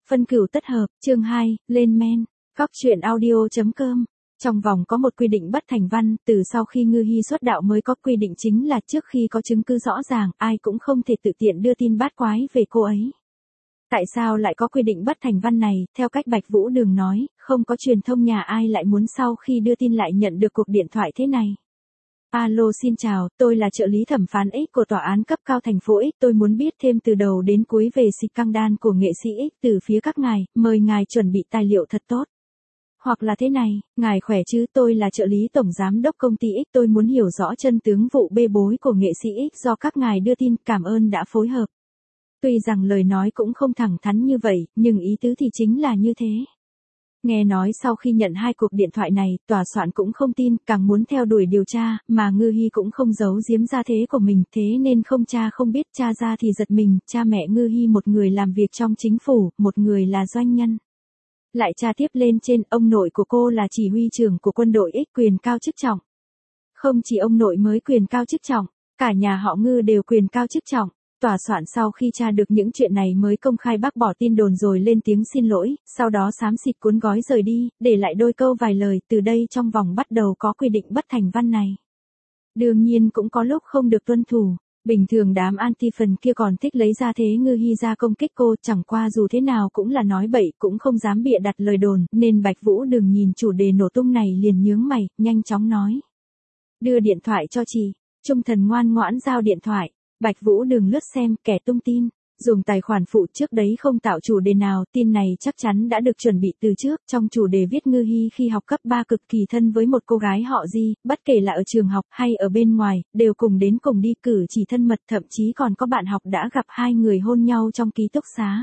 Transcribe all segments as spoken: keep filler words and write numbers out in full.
Phân cửu tất hợp, chương hai, lên men, góc truyện audio chấm com. Trong vòng có một quy định bất thành văn, từ sau khi Ngư Hi xuất đạo mới có quy định chính là trước khi có chứng cứ rõ ràng, ai cũng không thể tự tiện đưa tin bát quái về cô ấy. Tại sao lại có quy định bất thành văn này? Theo cách Bạch Vũ Đường nói, không có truyền thông nhà ai lại muốn sau khi đưa tin lại nhận được cuộc điện thoại thế này. Alo, xin chào, tôi là trợ lý thẩm phán X của tòa án cấp cao thành phố X, tôi muốn biết thêm từ đầu đến cuối về scandal của nghệ sĩ X từ phía các ngài, mời ngài chuẩn bị tài liệu thật tốt. Hoặc là thế này, ngài khỏe chứ, tôi là trợ lý tổng giám đốc công ty X, tôi muốn hiểu rõ chân tướng vụ bê bối của nghệ sĩ X do các ngài đưa tin, cảm ơn đã phối hợp. Tuy rằng lời nói cũng không thẳng thắn như vậy, nhưng ý tứ thì chính là như thế. Nghe nói sau khi nhận hai cuộc điện thoại này, tòa soạn cũng không tin, càng muốn theo đuổi điều tra, mà Ngư Hi cũng không giấu giếm gia thế của mình, thế nên không cha không biết, cha ra thì giật mình, cha mẹ Ngư Hi một người làm việc trong chính phủ, một người là doanh nhân. Lại cha tiếp lên trên, ông nội của cô là chỉ huy trưởng của quân đội X, quyền cao chức trọng. Không chỉ ông nội mới quyền cao chức trọng, cả nhà họ Ngư đều quyền cao chức trọng. Tòa soạn sau khi tra được những chuyện này mới công khai bác bỏ tin đồn rồi lên tiếng xin lỗi, sau đó xám xịt cuốn gói rời đi, để lại đôi câu vài lời, từ đây trong vòng bắt đầu có quy định bất thành văn này. Đương nhiên cũng có lúc không được tuân thủ, bình thường đám anti-fan kia còn thích lấy ra thế Ngư Hi ra công kích cô, chẳng qua dù thế nào cũng là nói bậy, cũng không dám bịa đặt lời đồn, nên Bạch Vũ Đường nhìn chủ đề nổ tung này liền nhướng mày, nhanh chóng nói. Đưa điện thoại cho chị, Trung Thần ngoan ngoãn giao điện thoại. Bạch Vũ Đường lướt xem, kẻ tung tin, dùng tài khoản phụ trước đấy không tạo chủ đề nào, tin này chắc chắn đã được chuẩn bị từ trước, trong chủ đề viết Ngư Hi khi học cấp ba cực kỳ thân với một cô gái họ Di, bất kể là ở trường học hay ở bên ngoài, đều cùng đến cùng đi, cử chỉ thân mật, thậm chí còn có bạn học đã gặp hai người hôn nhau trong ký túc xá.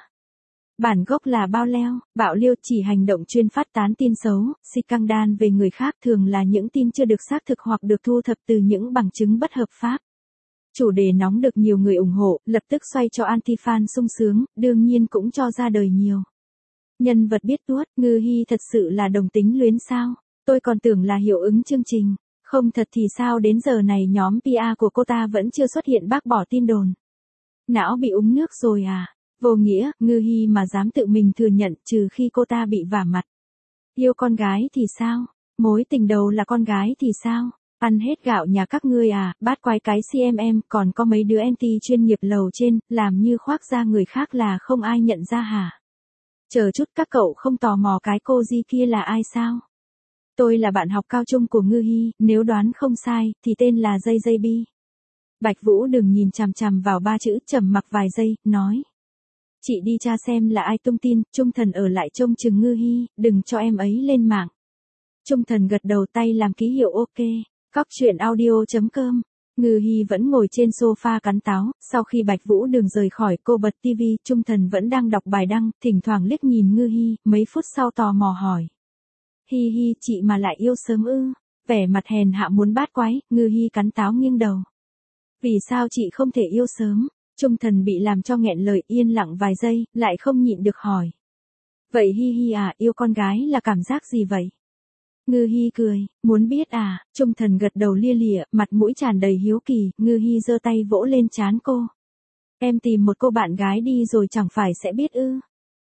Bản gốc là bao leo, bạo liêu, chỉ hành động chuyên phát tán tin xấu, scandal về người khác, thường là những tin chưa được xác thực hoặc được thu thập từ những bằng chứng bất hợp pháp. Chủ đề nóng được nhiều người ủng hộ, lập tức xoay cho anti-fan sung sướng, đương nhiên cũng cho ra đời nhiều. Nhân vật biết tuốt, Ngư Hi thật sự là đồng tính luyến sao? Tôi còn tưởng là hiệu ứng chương trình. Không thật thì sao đến giờ này nhóm pê e của cô ta vẫn chưa xuất hiện bác bỏ tin đồn. Não bị uống nước rồi à? Vô nghĩa, Ngư Hi mà dám tự mình thừa nhận, trừ khi cô ta bị vả mặt. Yêu con gái thì sao? Mối tình đầu là con gái thì sao? Ăn hết gạo nhà các ngươi à, bát quái cái xê em em, còn có mấy đứa anti chuyên nghiệp lầu trên, làm như khoác ra người khác là không ai nhận ra hả? Chờ chút, các cậu không tò mò cái cô Di kia là ai sao? Tôi là bạn học cao trung của Ngư Hi, nếu đoán không sai, thì tên là Dây Dây Bi. Bạch Vũ Đường nhìn chằm chằm vào ba chữ, trầm mặc vài giây, nói. Chị đi tra xem là ai tung tin, Trung Thần ở lại trông chừng Ngư Hi, đừng cho em ấy lên mạng. Trung Thần gật đầu, tay làm ký hiệu ok. Góc truyện audio chấm com. Ngư Hi vẫn ngồi trên sofa cắn táo, sau khi Bạch Vũ Đường rời khỏi, cô bật tivi, Trung Thần vẫn đang đọc bài đăng, thỉnh thoảng liếc nhìn Ngư Hi, mấy phút sau tò mò hỏi. Hi hi, chị mà lại yêu sớm ư? Vẻ mặt hèn hạ muốn bát quái, Ngư Hi cắn táo nghiêng đầu. Vì sao chị không thể yêu sớm? Trung Thần bị làm cho nghẹn lời, yên lặng vài giây, lại không nhịn được hỏi. Vậy Hi hi à, yêu con gái là cảm giác gì vậy? Ngư Hi cười, muốn biết à? Trung Thần gật đầu lia lịa, mặt mũi tràn đầy hiếu kỳ, Ngư Hi giơ tay vỗ lên trán cô. Em tìm một cô bạn gái đi rồi chẳng phải sẽ biết ư?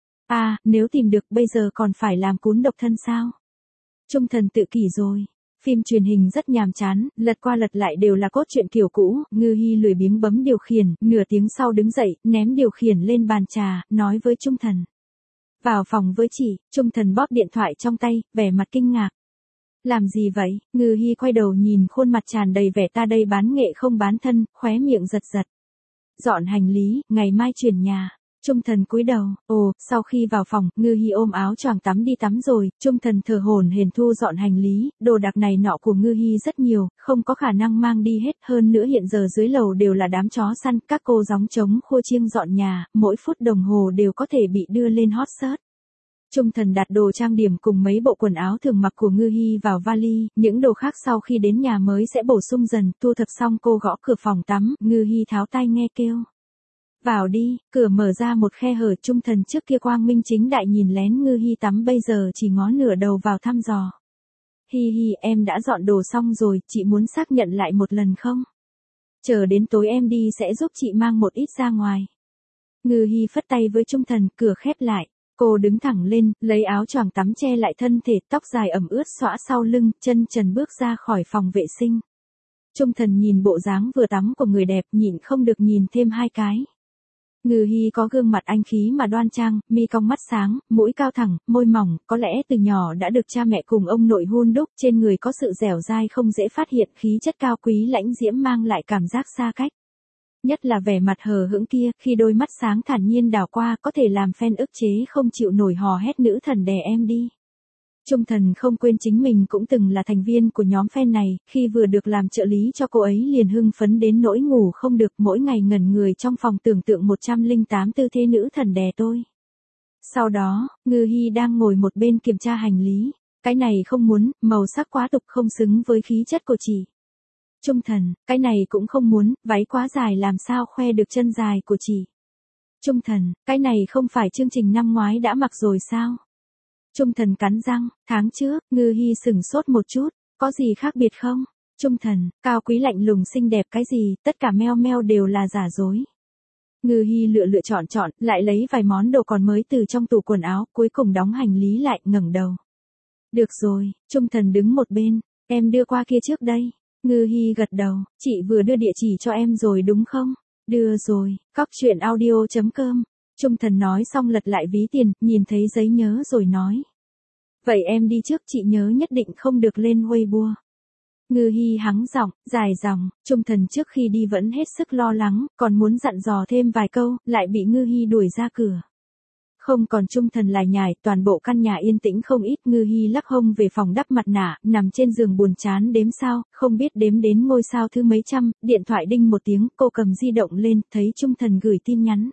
À, nếu tìm được bây giờ còn phải làm cún độc thân sao? Trung Thần tự kỷ rồi. Phim truyền hình rất nhàm chán, lật qua lật lại đều là cốt truyện kiểu cũ, Ngư Hi lười biếng bấm điều khiển, nửa tiếng sau đứng dậy, ném điều khiển lên bàn trà, nói với Trung Thần. Vào phòng với chị, Trung Thần bóp điện thoại trong tay, vẻ mặt kinh ngạc. Làm gì vậy? Ngư Hi quay đầu nhìn khuôn mặt tràn đầy vẻ ta đây bán nghệ không bán thân, khóe miệng giật giật. Dọn hành lý, ngày mai chuyển nhà. Trung Thần cúi đầu, ồ, sau khi vào phòng, Ngư Hi ôm áo choàng tắm đi tắm rồi, Trung Thần thở hổn hển thu dọn hành lý, đồ đạc này nọ của Ngư Hi rất nhiều, không có khả năng mang đi hết, hơn nữa hiện giờ dưới lầu đều là đám chó săn, các cô gióng trống khua chiêng dọn nhà, mỗi phút đồng hồ đều có thể bị đưa lên hot search. Trung Thần đặt đồ trang điểm cùng mấy bộ quần áo thường mặc của Ngư Hi vào vali, những đồ khác sau khi đến nhà mới sẽ bổ sung dần, thu thập xong cô gõ cửa phòng tắm, Ngư Hi tháo tai nghe kêu. Vào đi, cửa mở ra một khe hở, Trung Thần trước kia quang minh chính đại nhìn lén Ngư Hi tắm bây giờ chỉ ngó nửa đầu vào thăm dò. Hi hi, em đã dọn đồ xong rồi, chị muốn xác nhận lại một lần không? Chờ đến tối em đi sẽ giúp chị mang một ít ra ngoài. Ngư Hi phất tay với Trung Thần, cửa khép lại. Cô đứng thẳng lên, lấy áo choàng tắm che lại thân thể, tóc dài ẩm ướt xõa sau lưng, chân trần bước ra khỏi phòng vệ sinh. Trung Thần nhìn bộ dáng vừa tắm của người đẹp, nhịn không được nhìn thêm hai cái. Ngư Hi có gương mặt anh khí mà đoan trang, mi cong mắt sáng, mũi cao thẳng, môi mỏng, có lẽ từ nhỏ đã được cha mẹ cùng ông nội hun đúc, trên người có sự dẻo dai không dễ phát hiện, khí chất cao quý lãnh diễm mang lại cảm giác xa cách. Nhất là vẻ mặt hờ hững kia, khi đôi mắt sáng thản nhiên đảo qua, có thể làm fan ức chế không chịu nổi hò hét nữ thần đè em đi. Trung Thần không quên chính mình cũng từng là thành viên của nhóm fan này, khi vừa được làm trợ lý cho cô ấy liền hưng phấn đến nỗi ngủ không được, mỗi ngày ngẩn người trong phòng tưởng tượng một trăm lẻ tám tư thế nữ thần đè tôi. Sau đó, Ngư Hi đang ngồi một bên kiểm tra hành lý, cái này không muốn, màu sắc quá tục không xứng với khí chất của chị. Trung Thần, cái này cũng không muốn, váy quá dài làm sao khoe được chân dài của chị. Trung Thần, cái này không phải chương trình năm ngoái đã mặc rồi sao? Trung Thần cắn răng, tháng trước, Ngư Hi sửng sốt một chút, có gì khác biệt không? Trung Thần, cao quý lạnh lùng xinh đẹp cái gì, tất cả meo meo đều là giả dối. Ngư Hi lựa lựa chọn chọn, lại lấy vài món đồ còn mới từ trong tủ quần áo, cuối cùng đóng hành lý lại, ngẩng đầu. Được rồi, Trung Thần đứng một bên, em đưa qua kia trước đây. Ngư Hi gật đầu, chị vừa đưa địa chỉ cho em rồi đúng không? Đưa rồi, cóc truyện audio chấm com. Trung Thần nói xong lật lại ví tiền, nhìn thấy giấy nhớ rồi nói. Vậy em đi trước, chị nhớ nhất định không được lên Weibo. Ngư Hi hắng giọng, dài dòng, Trung Thần trước khi đi vẫn hết sức lo lắng, còn muốn dặn dò thêm vài câu, lại bị Ngư Hi đuổi ra cửa. Không còn Trung Thần lải nhải, toàn bộ căn nhà yên tĩnh không ít. Ngư Hi lắc hông về phòng đắp mặt nạ, nằm trên giường buồn chán đếm sao, không biết đếm đến ngôi sao thứ mấy trăm, điện thoại đinh một tiếng, cô cầm di động lên, thấy Trung Thần gửi tin nhắn.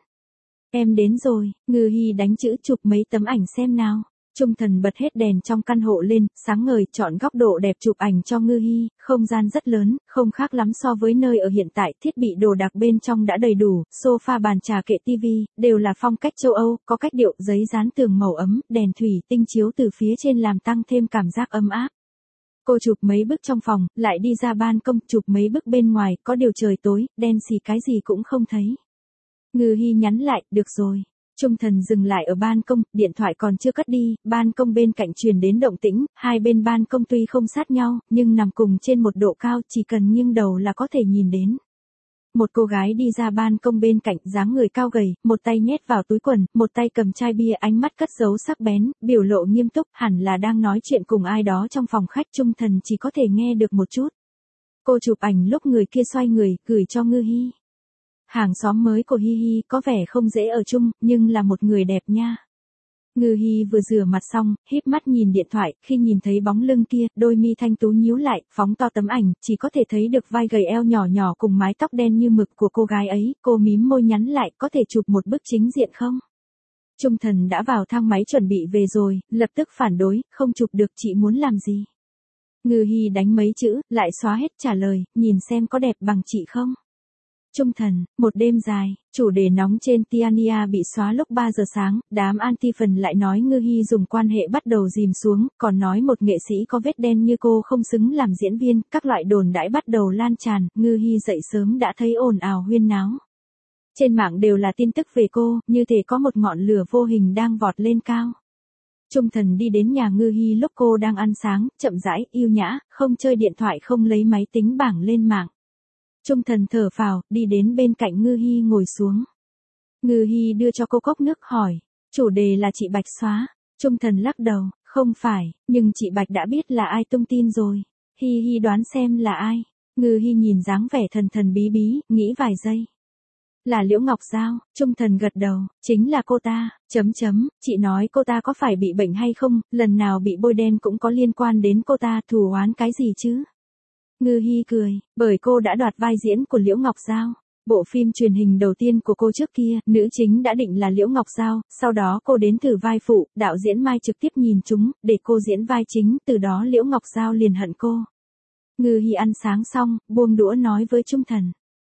Em đến rồi, Ngư Hi đánh chữ chụp mấy tấm ảnh xem nào. Trung Thần bật hết đèn trong căn hộ lên, sáng ngời, chọn góc độ đẹp chụp ảnh cho Ngư Hi, không gian rất lớn, không khác lắm so với nơi ở hiện tại, thiết bị đồ đạc bên trong đã đầy đủ, sofa bàn trà kệ tivi, đều là phong cách châu Âu, có cách điệu, giấy dán tường màu ấm, đèn thủy tinh chiếu từ phía trên làm tăng thêm cảm giác ấm áp. Cô chụp mấy bức trong phòng, lại đi ra ban công, chụp mấy bức bên ngoài, có điều trời tối, đen xì cái gì cũng không thấy. Ngư Hi nhắn lại, được rồi. Trung Thần dừng lại ở ban công, điện thoại còn chưa cất đi, ban công bên cạnh truyền đến động tĩnh, hai bên ban công tuy không sát nhau, nhưng nằm cùng trên một độ cao, chỉ cần nghiêng đầu là có thể nhìn đến. Một cô gái đi ra ban công bên cạnh, dáng người cao gầy, một tay nhét vào túi quần, một tay cầm chai bia, ánh mắt cất giấu sắc bén, biểu lộ nghiêm túc, hẳn là đang nói chuyện cùng ai đó trong phòng khách. Trung Thần chỉ có thể nghe được một chút. Cô chụp ảnh lúc người kia xoay người, gửi cho Ngư Hi. Hàng xóm mới của Hi Hi có vẻ không dễ ở chung, nhưng là một người đẹp nha. Ngư Hi vừa rửa mặt xong, híp mắt nhìn điện thoại, khi nhìn thấy bóng lưng kia, đôi mi thanh tú nhíu lại, phóng to tấm ảnh, chỉ có thể thấy được vai gầy eo nhỏ nhỏ cùng mái tóc đen như mực của cô gái ấy, cô mím môi nhắn lại, có thể chụp một bức chính diện không? Trung Thần đã vào thang máy chuẩn bị về rồi, lập tức phản đối, không chụp được, chị muốn làm gì? Ngư Hi đánh mấy chữ, lại xóa hết, trả lời, nhìn xem có đẹp bằng chị không? Trung Thần, một đêm dài, chủ đề nóng trên Tiania bị xóa lúc ba giờ sáng, đám anti-fan lại nói Ngư Hi dùng quan hệ bắt đầu dìm xuống, còn nói một nghệ sĩ có vết đen như cô không xứng làm diễn viên, các loại đồn đãi bắt đầu lan tràn, Ngư Hi dậy sớm đã thấy ồn ào huyên náo. Trên mạng đều là tin tức về cô, như thể có một ngọn lửa vô hình đang vọt lên cao. Trung Thần đi đến nhà Ngư Hi lúc cô đang ăn sáng, chậm rãi, yêu nhã, không chơi điện thoại, không lấy máy tính bảng lên mạng. Trung Thần thở phào, đi đến bên cạnh Ngư Hi ngồi xuống. Ngư Hi đưa cho cô cốc nước, hỏi, chủ đề là chị Bạch xóa. Trung Thần lắc đầu, không phải, nhưng chị Bạch đã biết là ai tung tin rồi. Hi Hi đoán xem là ai. Ngư Hi nhìn dáng vẻ thần thần bí bí, nghĩ vài giây. Là Liễu Ngọc Giao. Trung Thần gật đầu, chính là cô ta, chấm chấm, chị nói cô ta có phải bị bệnh hay không, lần nào bị bôi đen cũng có liên quan đến cô ta, thù oán cái gì chứ? Ngư Hi cười, bởi cô đã đoạt vai diễn của Liễu Ngọc Giao. Bộ phim truyền hình đầu tiên của cô trước kia, nữ chính đã định là Liễu Ngọc Giao, sau đó cô đến thử vai phụ, đạo diễn Mai trực tiếp nhìn chúng, để cô diễn vai chính, từ đó Liễu Ngọc Giao liền hận cô. Ngư Hi ăn sáng xong, buông đũa nói với Trung Thần.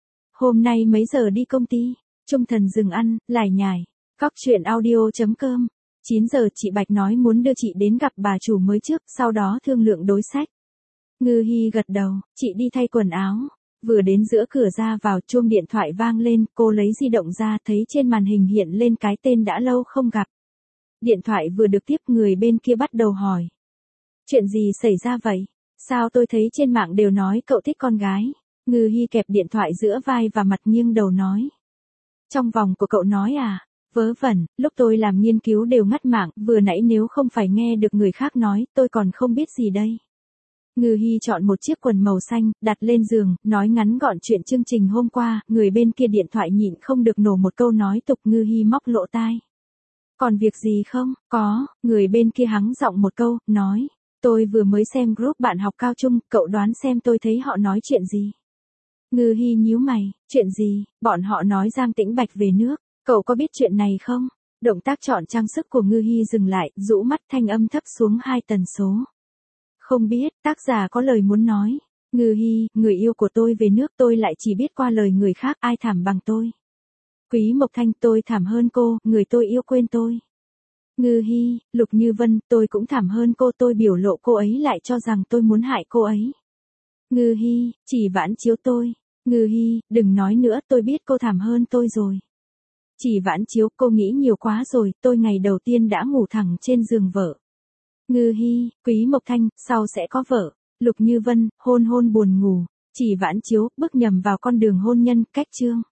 Hôm nay mấy giờ đi công ty? Trung Thần dừng ăn, lải nhải. Cóc truyện audio chấm com. chín giờ chị Bạch nói muốn đưa chị đến gặp bà chủ mới trước, sau đó thương lượng đối sách. Ngư Hi gật đầu, chị đi thay quần áo. Vừa đến giữa cửa ra vào, chuông điện thoại vang lên, cô lấy di động ra, thấy trên màn hình hiện lên cái tên đã lâu không gặp. Điện thoại vừa được tiếp, người bên kia bắt đầu hỏi. Chuyện gì xảy ra vậy? Sao tôi thấy trên mạng đều nói cậu thích con gái? Ngư Hi kẹp điện thoại giữa vai và mặt nghiêng đầu nói. Trong vòng của cậu nói à? Vớ vẩn, lúc tôi làm nghiên cứu đều ngắt mạng, vừa nãy nếu không phải nghe được người khác nói, tôi còn không biết gì đây. Ngư Hi chọn một chiếc quần màu xanh, đặt lên giường, nói ngắn gọn chuyện chương trình hôm qua, người bên kia điện thoại nhịn không được nổ một câu nói tục. Ngư Hi móc lỗ tai. Còn việc gì không? Có, người bên kia hắng giọng một câu, nói. Tôi vừa mới xem group bạn học cao trung, cậu đoán xem tôi thấy họ nói chuyện gì? Ngư Hi nhíu mày, chuyện gì? Bọn họ nói Giang Tĩnh Bạch về nước, cậu có biết chuyện này không? Động tác chọn trang sức của Ngư Hi dừng lại, rũ mắt, thanh âm thấp xuống hai tần số. Không biết, tác giả có lời muốn nói. Ngư Hi, người yêu của tôi về nước, tôi lại chỉ biết qua lời người khác, ai thảm bằng tôi. Quý Mộc Thanh, tôi thảm hơn cô, người tôi yêu quên tôi. Ngư Hi, Lục Như Vân, tôi cũng thảm hơn cô, tôi biểu lộ cô ấy lại cho rằng tôi muốn hại cô ấy. Ngư Hi, Chỉ Vãn Chiếu tôi. Ngư Hi, đừng nói nữa, tôi biết cô thảm hơn tôi rồi. Chỉ Vãn Chiếu, cô nghĩ nhiều quá rồi, tôi ngày đầu tiên đã ngủ thẳng trên giường vợ. Ngư Hi, Quý Mộc Thanh, sau sẽ có vợ. Lục Như Vân, hôn hôn buồn ngủ. Chỉ Vãn Chiếu, bước nhầm vào con đường hôn nhân, cách chương.